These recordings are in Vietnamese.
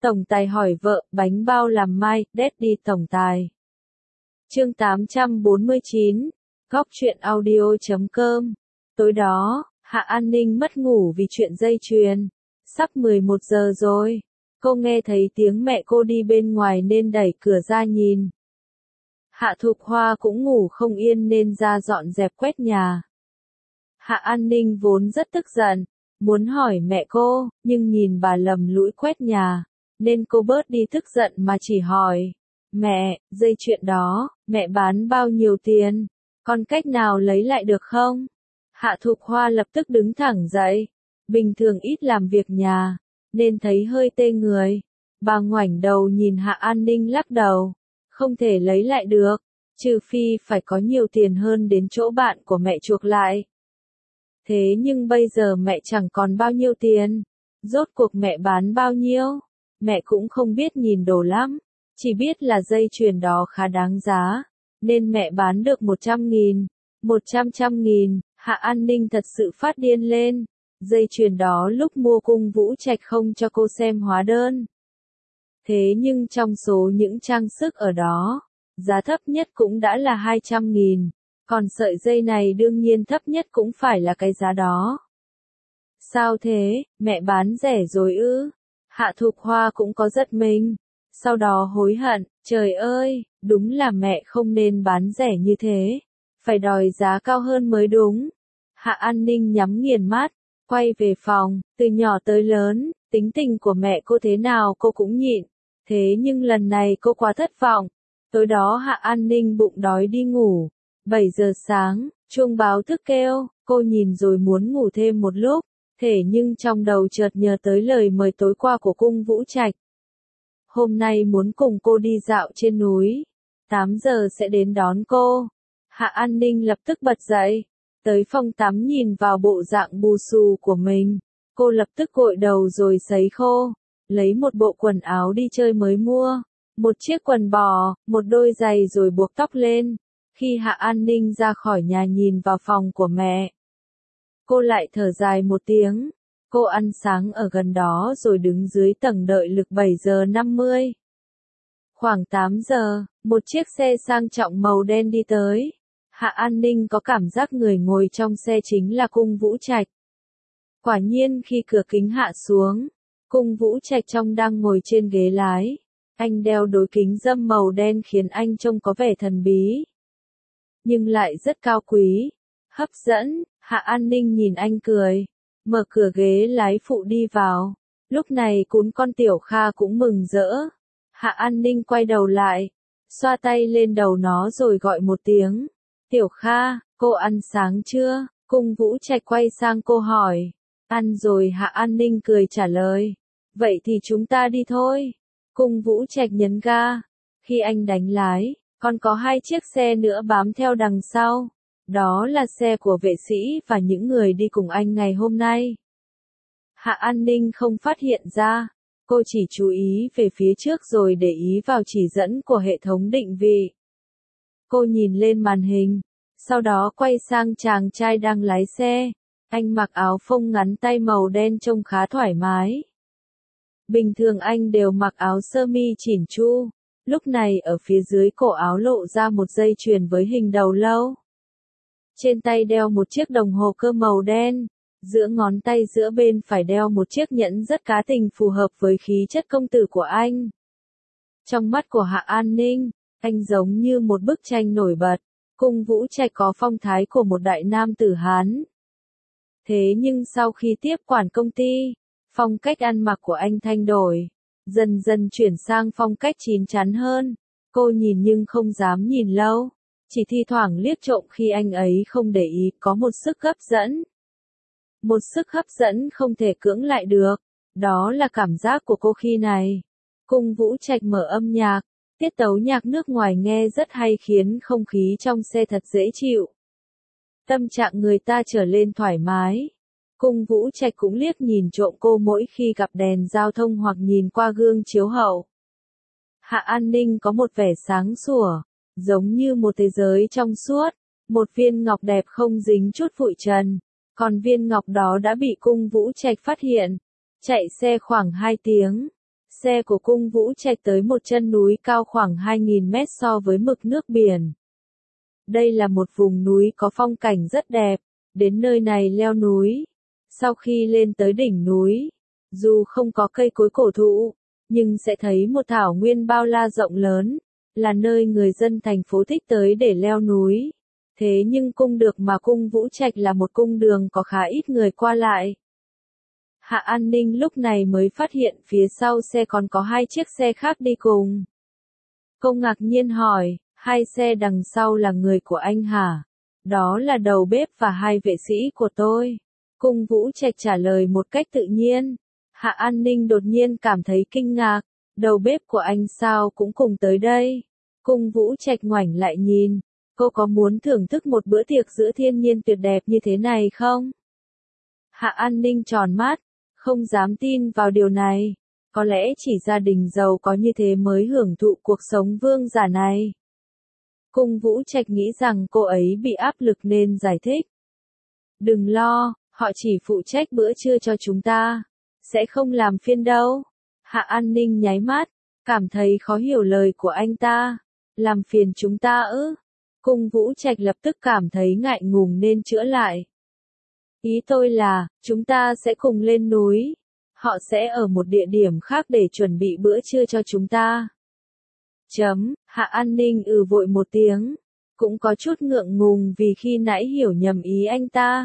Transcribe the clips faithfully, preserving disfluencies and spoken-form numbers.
Tổng tài hỏi vợ, bánh bao làm mai, Daddy tổng tài. Chương tám trăm bốn mươi chín, góc truyện audio chấm com. Tối đó, Hạ An Ninh mất ngủ vì chuyện dây chuyền. Sắp mười một giờ rồi. Cô nghe thấy tiếng mẹ cô đi bên ngoài nên đẩy cửa ra nhìn. Hạ Thục Hoa cũng ngủ không yên nên ra dọn dẹp quét nhà. Hạ An Ninh vốn rất tức giận, muốn hỏi mẹ cô, nhưng nhìn bà lầm lũi quét nhà, nên cô bớt đi tức giận mà chỉ hỏi. Mẹ, dây chuyền đó, mẹ bán bao nhiêu tiền? Còn cách nào lấy lại được không? Hạ Thục Hoa lập tức đứng thẳng dậy. Bình thường ít làm việc nhà, nên thấy hơi tê người. Bà ngoảnh đầu nhìn Hạ An Ninh lắc đầu. Không thể lấy lại được, trừ phi phải có nhiều tiền hơn đến chỗ bạn của mẹ chuộc lại. Thế nhưng bây giờ mẹ chẳng còn bao nhiêu tiền. Rốt cuộc mẹ bán bao nhiêu? Mẹ cũng không biết nhìn đồ lắm. Chỉ biết là dây chuyền đó khá đáng giá. Nên mẹ bán được một trăm nghìn. Một trăm trăm nghìn. Hạ An Ninh thật sự phát điên lên. Dây chuyền đó lúc mua Cung Vũ Trạch không cho cô xem hóa đơn. Thế nhưng trong số những trang sức ở đó, giá thấp nhất cũng đã là hai trăm nghìn. Còn sợi dây này đương nhiên thấp nhất cũng phải là cái giá đó. Sao thế, mẹ bán rẻ rồi ư? Hạ Thục Hoa cũng có giật mình. Sau đó hối hận, trời ơi, đúng là mẹ không nên bán rẻ như thế. Phải đòi giá cao hơn mới đúng. Hạ An Ninh nhắm nghiền mắt, quay về phòng, từ nhỏ tới lớn, tính tình của mẹ cô thế nào cô cũng nhịn. Thế nhưng lần này cô quá thất vọng. Tối đó Hạ An Ninh bụng đói đi ngủ. bảy giờ sáng, chuông báo thức kêu, cô nhìn rồi muốn ngủ thêm một lúc. Thế nhưng trong đầu chợt nhớ tới lời mời tối qua của Cung Vũ Trạch. Hôm nay muốn cùng cô đi dạo trên núi. tám giờ sẽ đến đón cô. Hạ An Ninh lập tức bật dậy. Tới phòng tắm nhìn vào bộ dạng bù xù của mình. Cô lập tức gội đầu rồi sấy khô. Lấy một bộ quần áo đi chơi mới mua. Một chiếc quần bò, một đôi giày rồi buộc tóc lên. Khi Hạ An Ninh ra khỏi nhà nhìn vào phòng của mẹ, cô lại thở dài một tiếng. Cô ăn sáng ở gần đó rồi đứng dưới tầng đợi lực bảy giờ năm mươi. Khoảng tám giờ, một chiếc xe sang trọng màu đen đi tới. Hạ An Ninh có cảm giác người ngồi trong xe chính là Cung Vũ Trạch. Quả nhiên khi cửa kính hạ xuống, Cung Vũ Trạch trông đang ngồi trên ghế lái. Anh đeo đôi kính râm màu đen khiến anh trông có vẻ thần bí, nhưng lại rất cao quý, hấp dẫn. Hạ An Ninh nhìn anh cười, mở cửa ghế lái phụ đi vào. Lúc này cún con Tiểu Kha cũng mừng rỡ. Hạ An Ninh quay đầu lại, xoa tay lên đầu nó rồi gọi một tiếng. Tiểu Kha, cô ăn sáng chưa? Cung Vũ Trạch quay sang cô hỏi. Ăn rồi, Hạ An Ninh cười trả lời. Vậy thì chúng ta đi thôi. Cung Vũ Trạch nhấn ga. Khi anh đánh lái, còn có hai chiếc xe nữa bám theo đằng sau. Đó là xe của vệ sĩ và những người đi cùng anh ngày hôm nay. Hạ An Ninh không phát hiện ra. Cô chỉ chú ý về phía trước rồi để ý vào chỉ dẫn của hệ thống định vị. Cô nhìn lên màn hình. Sau đó quay sang chàng trai đang lái xe. Anh mặc áo phông ngắn tay màu đen trông khá thoải mái. Bình thường anh đều mặc áo sơ mi chỉn chu. Lúc này ở phía dưới cổ áo lộ ra một dây chuyền với hình đầu lâu. Trên tay đeo một chiếc đồng hồ cơ màu đen. Giữa ngón tay giữa bên phải đeo một chiếc nhẫn rất cá tình phù hợp với khí chất công tử của anh. Trong mắt của Hạ An Ninh, anh giống như một bức tranh nổi bật. Cung Vũ Trạch có phong thái của một đại nam tử Hán. Thế nhưng sau khi tiếp quản công ty, phong cách ăn mặc của anh thay đổi. Dần dần chuyển sang phong cách chín chắn hơn. Cô nhìn nhưng không dám nhìn lâu. Chỉ thi thoảng liếc trộm khi anh ấy không để ý, có một sức hấp dẫn. Một sức hấp dẫn không thể cưỡng lại được. Đó là cảm giác của cô khi này. Cung Vũ Trạch mở âm nhạc. Tiết tấu nhạc nước ngoài nghe rất hay khiến không khí trong xe thật dễ chịu. Tâm trạng người ta trở lên thoải mái. Cung Vũ Trạch cũng liếc nhìn trộm cô mỗi khi gặp đèn giao thông hoặc nhìn qua gương chiếu hậu. Hạ An Ninh có một vẻ sáng sủa, giống như một thế giới trong suốt, một viên ngọc đẹp không dính chút bụi trần. Còn viên ngọc đó đã bị Cung Vũ Trạch phát hiện. Chạy xe khoảng hai tiếng. xe của Cung Vũ Trạch tới một chân núi cao khoảng hai nghìn mét so với mực nước biển. Đây là một vùng núi có phong cảnh rất đẹp, đến nơi này leo núi. Sau khi lên tới đỉnh núi, dù không có cây cối cổ thụ, nhưng sẽ thấy một thảo nguyên bao la rộng lớn, là nơi người dân thành phố thích tới để leo núi. Thế nhưng cung được mà Cung Vũ Trạch là một cung đường có khá ít người qua lại. Hạ An Ninh lúc này mới phát hiện phía sau xe còn có hai chiếc xe khác đi cùng. Cô ngạc nhiên hỏi, hai xe đằng sau là người của anh hả? Đó là đầu bếp và hai vệ sĩ của tôi. Cung Vũ Trạch trả lời một cách tự nhiên. Hạ An Ninh đột nhiên cảm thấy kinh ngạc, đầu bếp của anh sao cũng cùng tới đây. Cung Vũ Trạch ngoảnh lại nhìn, cô có muốn thưởng thức một bữa tiệc giữa thiên nhiên tuyệt đẹp như thế này không? Hạ An Ninh tròn mắt, không dám tin vào điều này. Có lẽ chỉ gia đình giàu có như thế mới hưởng thụ cuộc sống vương giả này. Cung Vũ Trạch nghĩ rằng cô ấy bị áp lực nên giải thích. Đừng lo, họ chỉ phụ trách bữa trưa cho chúng ta. Sẽ không làm phiền đâu. Hạ An Ninh nháy mắt, cảm thấy khó hiểu lời của anh ta. Làm phiền chúng ta ư? Cung Vũ Trạch lập tức cảm thấy ngại ngùng nên chữa lại. Ý tôi là, chúng ta sẽ cùng lên núi. Họ sẽ ở một địa điểm khác để chuẩn bị bữa trưa cho chúng ta. Chấm, Hạ An Ninh ừ vội một tiếng. Cũng có chút ngượng ngùng vì khi nãy hiểu nhầm ý anh ta.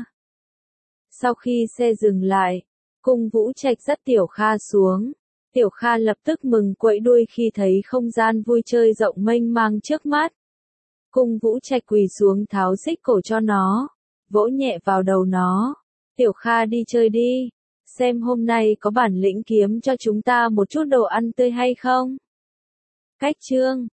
Sau khi xe dừng lại, Cung Vũ Trạch dắt Tiểu Kha xuống. Tiểu Kha lập tức mừng quẫy đuôi khi thấy không gian vui chơi rộng mênh mang trước mắt. Cung Vũ Trạch quỳ xuống tháo xích cổ cho nó, vỗ nhẹ vào đầu nó. Tiểu Kha đi chơi đi, xem hôm nay có bản lĩnh kiếm cho chúng ta một chút đồ ăn tươi hay không. Cách chương